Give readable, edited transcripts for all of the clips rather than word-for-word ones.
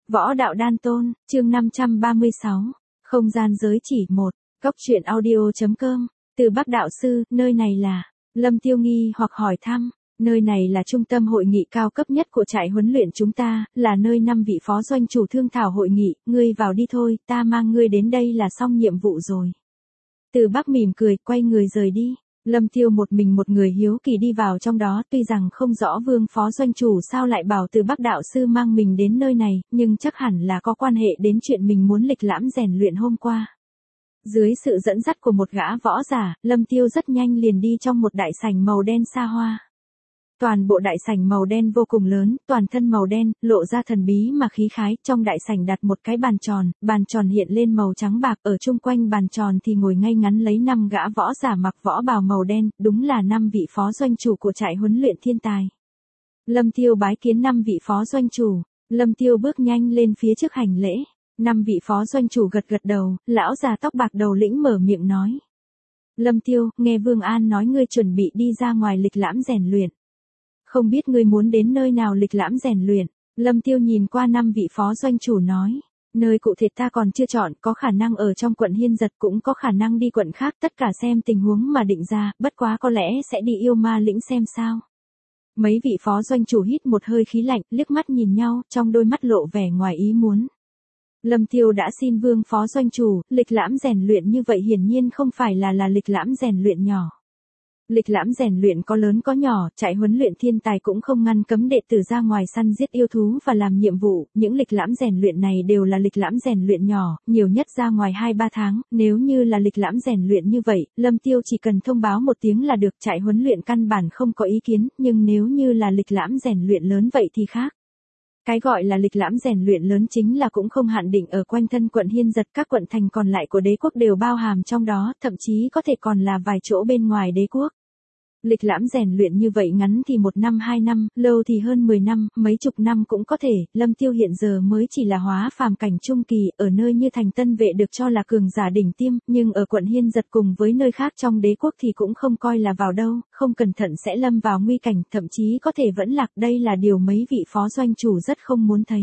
Võ đạo đan tôn, chương 536. Không gian giới chỉ 1. Cốc truyện audio.com. Từ Bắc đạo sư, nơi này là. Lâm Tiêu nghi hoặc hỏi thăm. Nơi này là trung tâm hội nghị cao cấp nhất của trại huấn luyện chúng ta, là nơi 5 vị phó doanh chủ thương thảo hội nghị, ngươi vào đi thôi, ta mang ngươi đến đây là xong nhiệm vụ rồi. Từ Bắc mỉm cười, quay người rời đi. Lâm Tiêu một người hiếu kỳ đi vào trong đó, tuy rằng không rõ Vương phó doanh chủ sao lại bảo Từ Bắc đạo sư mang mình đến nơi này, nhưng chắc hẳn là có quan hệ đến chuyện mình muốn lịch lãm rèn luyện hôm qua. Dưới sự dẫn dắt của một gã võ giả, Lâm Tiêu rất nhanh liền đi trong một đại sảnh màu đen xa hoa. Toàn bộ đại sảnh màu đen vô cùng lớn, toàn thân màu đen, lộ ra thần bí mà khí khái, trong đại sảnh đặt một cái bàn tròn hiện lên màu trắng bạc, ở chung quanh bàn tròn thì ngồi ngay ngắn lấy 5 gã võ giả mặc võ bào màu đen, đúng là 5 vị phó doanh chủ của trại huấn luyện thiên tài. Lâm Tiêu bái kiến 5 vị phó doanh chủ, Lâm Tiêu bước nhanh lên phía trước hành lễ, 5 vị phó doanh chủ gật đầu, lão già tóc bạc đầu lĩnh mở miệng nói. Lâm Tiêu, nghe Vương An nói ngươi chuẩn bị đi ra ngoài lịch lãm rèn luyện. Không biết ngươi muốn đến nơi nào lịch lãm rèn luyện. Lâm Tiêu nhìn qua 5 vị phó doanh chủ nói. Nơi cụ thể ta còn chưa chọn, có khả năng ở trong quận Hiên Giật, cũng có khả năng đi quận khác, tất cả xem tình huống mà định ra, bất quá có lẽ sẽ đi Yêu Ma lĩnh xem sao. Mấy vị phó doanh chủ hít một hơi khí lạnh, liếc mắt nhìn nhau, trong đôi mắt lộ vẻ ngoài ý muốn. Lâm Tiêu đã xin Vương phó doanh chủ, lịch lãm rèn luyện như vậy hiển nhiên không phải là lịch lãm rèn luyện nhỏ. Lịch lãm rèn luyện có lớn có nhỏ, trại huấn luyện thiên tài cũng không ngăn cấm đệ tử ra ngoài săn giết yêu thú và làm nhiệm vụ, những lịch lãm rèn luyện này đều là lịch lãm rèn luyện nhỏ, nhiều nhất ra ngoài 2-3 tháng, nếu như là lịch lãm rèn luyện như vậy, Lâm Tiêu chỉ cần thông báo một tiếng là được, trại huấn luyện căn bản không có ý kiến, nhưng nếu như là lịch lãm rèn luyện lớn vậy thì khác. Cái gọi là lịch lãm rèn luyện lớn chính là cũng không hạn định ở quanh thân quận Hiên Giật, các quận thành còn lại của đế quốc đều bao hàm trong đó, thậm chí có thể còn là vài chỗ bên ngoài đế quốc. Lịch lãm rèn luyện như vậy ngắn thì 1 năm 2 năm, lâu thì hơn 10 năm, mấy chục năm cũng có thể, Lâm Tiêu hiện giờ mới chỉ là hóa phàm cảnh trung kỳ, ở nơi như thành Tân Vệ được cho là cường giả đỉnh tiêm, nhưng ở quận Hiên Giật cùng với nơi khác trong đế quốc thì cũng không coi là vào đâu, không cẩn thận sẽ lâm vào nguy cảnh, thậm chí có thể vẫn lạc, đây là điều mấy vị phó doanh chủ rất không muốn thấy.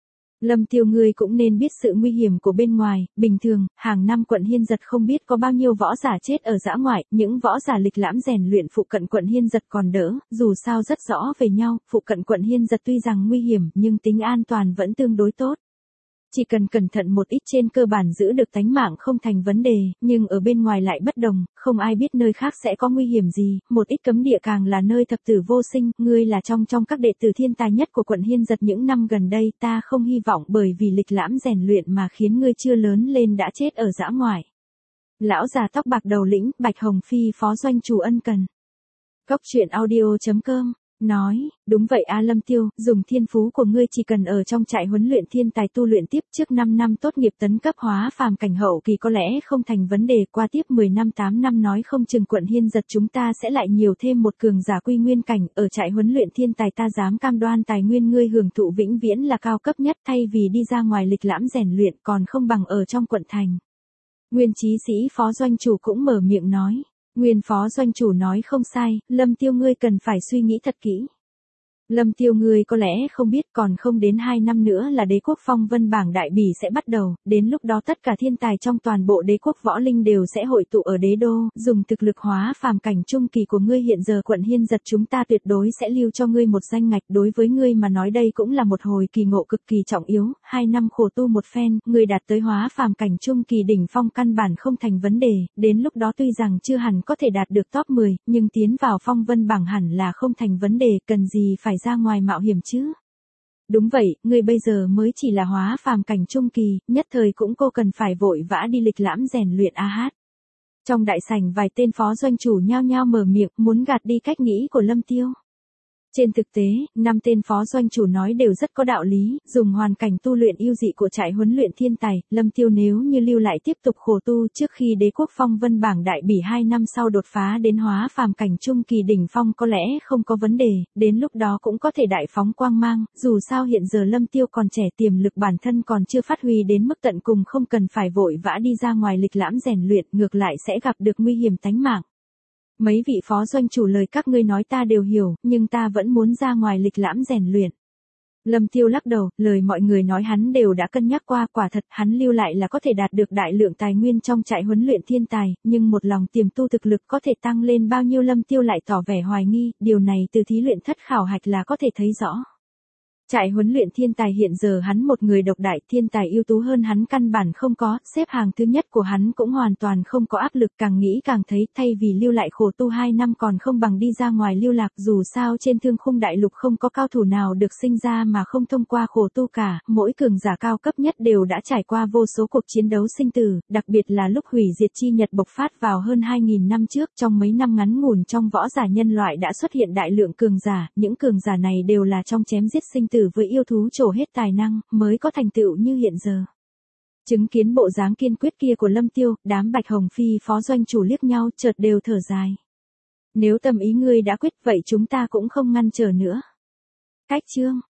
Lâm Tiêu ngươi cũng nên biết sự nguy hiểm của bên ngoài, bình thường, hàng năm quận Hiên Giật không biết có bao nhiêu võ giả chết ở dã ngoại, những võ giả lịch lãm rèn luyện phụ cận quận Hiên Giật còn đỡ, dù sao rất rõ về nhau, phụ cận quận Hiên Giật tuy rằng nguy hiểm nhưng tính an toàn vẫn tương đối tốt. Chỉ cần cẩn thận một ít trên cơ bản giữ được tánh mạng không thành vấn đề, nhưng ở bên ngoài lại bất đồng, không ai biết nơi khác sẽ có nguy hiểm gì, một ít cấm địa càng là nơi thập tử vô sinh, ngươi là trong các đệ tử thiên tài nhất của quận Hiên Giật những năm gần đây, ta không hy vọng bởi vì lịch lãm rèn luyện mà khiến ngươi chưa lớn lên đã chết ở dã ngoại. Lão già tóc bạc đầu lĩnh, Bạch Hồng Phi phó doanh chủ ân cần. Cốc truyện audio.com nói, đúng vậy a Lâm Tiêu, dùng thiên phú của ngươi chỉ cần ở trong trại huấn luyện thiên tài tu luyện tiếp trước 5 năm tốt nghiệp tấn cấp hóa phàm cảnh hậu kỳ có lẽ không thành vấn đề, qua tiếp 10 năm 8 năm nói không chừng quận Hiên Giật chúng ta sẽ lại nhiều thêm một cường giả quy nguyên cảnh, ở trại huấn luyện thiên tài ta dám cam đoan tài nguyên ngươi hưởng thụ vĩnh viễn là cao cấp nhất, thay vì đi ra ngoài lịch lãm rèn luyện còn không bằng ở trong quận thành. Nguyên Chí Sĩ phó doanh chủ cũng mở miệng nói. Nguyên phó doanh chủ nói không sai, Lâm Tiêu ngươi cần phải suy nghĩ thật kỹ. Lâm Tiêu ngươi có lẽ không biết còn không đến 2 năm nữa là đế quốc phong vân bảng đại bỉ sẽ bắt đầu, đến lúc đó tất cả thiên tài trong toàn bộ đế quốc võ linh đều sẽ hội tụ ở đế đô, dùng thực lực hóa phàm cảnh trung kỳ của ngươi hiện giờ quận Hiên Giật chúng ta tuyệt đối sẽ lưu cho ngươi một danh ngạch, đối với ngươi mà nói đây cũng là một hồi kỳ ngộ cực kỳ trọng yếu, 2 năm khổ tu một phen, ngươi đạt tới hóa phàm cảnh trung kỳ đỉnh phong căn bản không thành vấn đề, đến lúc đó tuy rằng chưa hẳn có thể đạt được top 10, nhưng tiến vào phong vân bảng hẳn là không thành vấn đề, cần gì phải ra ngoài mạo hiểm chứ. Đúng vậy, ngươi bây giờ mới chỉ là hóa phàm cảnh trung kỳ, nhất thời cũng cô cần phải vội vã đi lịch lãm rèn luyện a hát. Trong đại sảnh vài tên phó doanh chủ nhao nhao mở miệng, muốn gạt đi cách nghĩ của Lâm Tiêu. Trên thực tế, 5 tên phó doanh chủ nói đều rất có đạo lý, dùng hoàn cảnh tu luyện yêu dị của trại huấn luyện thiên tài, Lâm Tiêu nếu như lưu lại tiếp tục khổ tu trước khi đế quốc phong vân bảng đại bỉ 2 năm sau đột phá đến hóa phàm cảnh trung kỳ đỉnh phong có lẽ không có vấn đề, đến lúc đó cũng có thể đại phóng quang mang, dù sao hiện giờ Lâm Tiêu còn trẻ tiềm lực bản thân còn chưa phát huy đến mức tận cùng không cần phải vội vã đi ra ngoài lịch lãm rèn luyện, ngược lại sẽ gặp được nguy hiểm tánh mạng. Mấy vị phó doanh chủ lời các ngươi nói ta đều hiểu, nhưng ta vẫn muốn ra ngoài lịch lãm rèn luyện. Lâm Tiêu lắc đầu, lời mọi người nói hắn đều đã cân nhắc qua, quả thật hắn lưu lại là có thể đạt được đại lượng tài nguyên trong trại huấn luyện thiên tài, nhưng một lòng tiềm tu thực lực có thể tăng lên bao nhiêu Lâm Tiêu lại tỏ vẻ hoài nghi, điều này từ thí luyện thất khảo hạch là có thể thấy rõ. Trại huấn luyện thiên tài hiện giờ hắn một người độc đại, thiên tài ưu tú hơn hắn căn bản không có, xếp hàng thứ nhất của hắn cũng hoàn toàn không có áp lực, càng nghĩ càng thấy thay vì lưu lại khổ tu 2 năm còn không bằng đi ra ngoài lưu lạc, dù sao trên thương khung đại lục không có cao thủ nào được sinh ra mà không thông qua khổ tu cả, mỗi cường giả cao cấp nhất đều đã trải qua vô số cuộc chiến đấu sinh tử, đặc biệt là lúc hủy diệt chi nhật bộc phát vào hơn 2.000 năm trước, trong mấy năm ngắn ngủn trong võ giả nhân loại đã xuất hiện đại lượng cường giả, những cường giả này đều là trong chém giết sinh tử với yêu thú trổ hết tài năng, mới có thành tựu như hiện giờ. Chứng kiến bộ dáng kiên quyết kia của Lâm Tiêu, đám Bạch Hồng Phi phó doanh chủ liếc nhau chợt đều thở dài. Nếu tâm ý ngươi đã quyết vậy chúng ta cũng không ngăn trở nữa. Cách chương